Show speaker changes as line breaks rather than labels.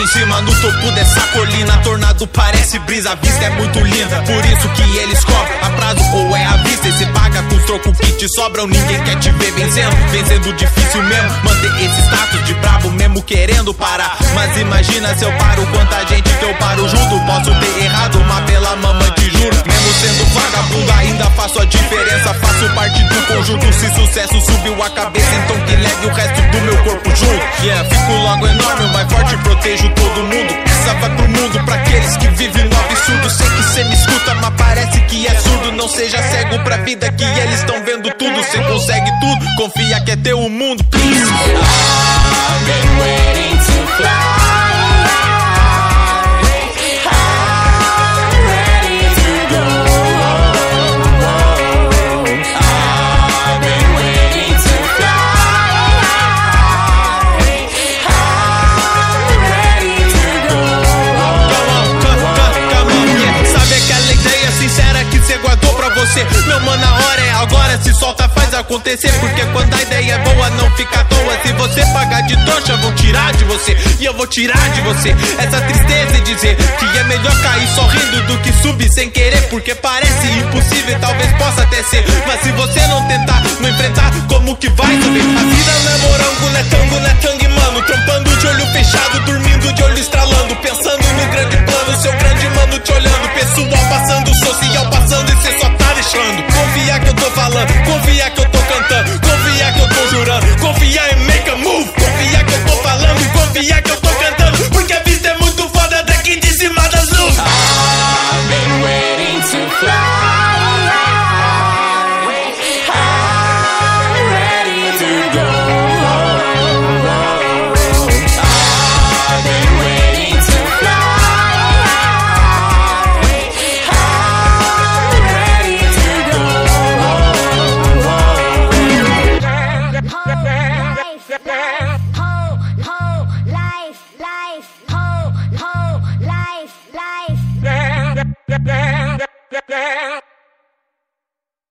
em cima no topo dessa colina. Tornado parece brisa, a vista é muito linda. Por isso que eles cobram a prazo ou é à vista. E se paga com os trocos que te sobram. Ninguém quer te ver vencendo, vencendo difícil mesmo. Manter esse status de brabo mesmo querendo parar. Mas imagina se eu paro, quanta gente que eu paro junto. Posso ter errado, mas pela mamãe te juro, mesmo sendo vagabundo ainda faço a diferença. Faço parte do conjunto, se sucesso subiu a cabeça, então que leve o resto do meu corpo junto. Yeah, fico logo enorme, mais forte, protejo todo mundo. Essa vai pro mundo, pra aqueles que vivem no absurdo. Sei que cê me escuta, mas parece que é surdo. Não seja cego pra vida que eles estão vendo tudo. Cê consegue tudo, confia que é teu o mundo, please.
I've been waiting to fly.
Meu mano, a hora é agora, se solta, faz acontecer. Porque quando a ideia é boa, não fica à toa. Se você pagar de trouxa, vão tirar de você. E eu vou tirar de você essa tristeza e dizer que é melhor cair sorrindo do que subir sem querer. Porque parece impossível, talvez possa até ser. Mas se você não tentar, não enfrentar, como que vai subir? A vida não é morango, não é tango, não é tangue, mano. Trampando de olho fechado, dormindo de olho estralando. Pensando no grande plano, seu grande mano te olhando. Pessoal passando, social passando e cê só tá deixando. Confia que eu tô falando, confia que eu tô cantando, confia que eu tô jurando, confia em make a move. Confia que eu tô falando, confia que eu tô cantando, porque a vista é muito foda daqui de cima das luzes.
I've been waiting to fly. I'm ready to go. I've been waiting to fly.
Life.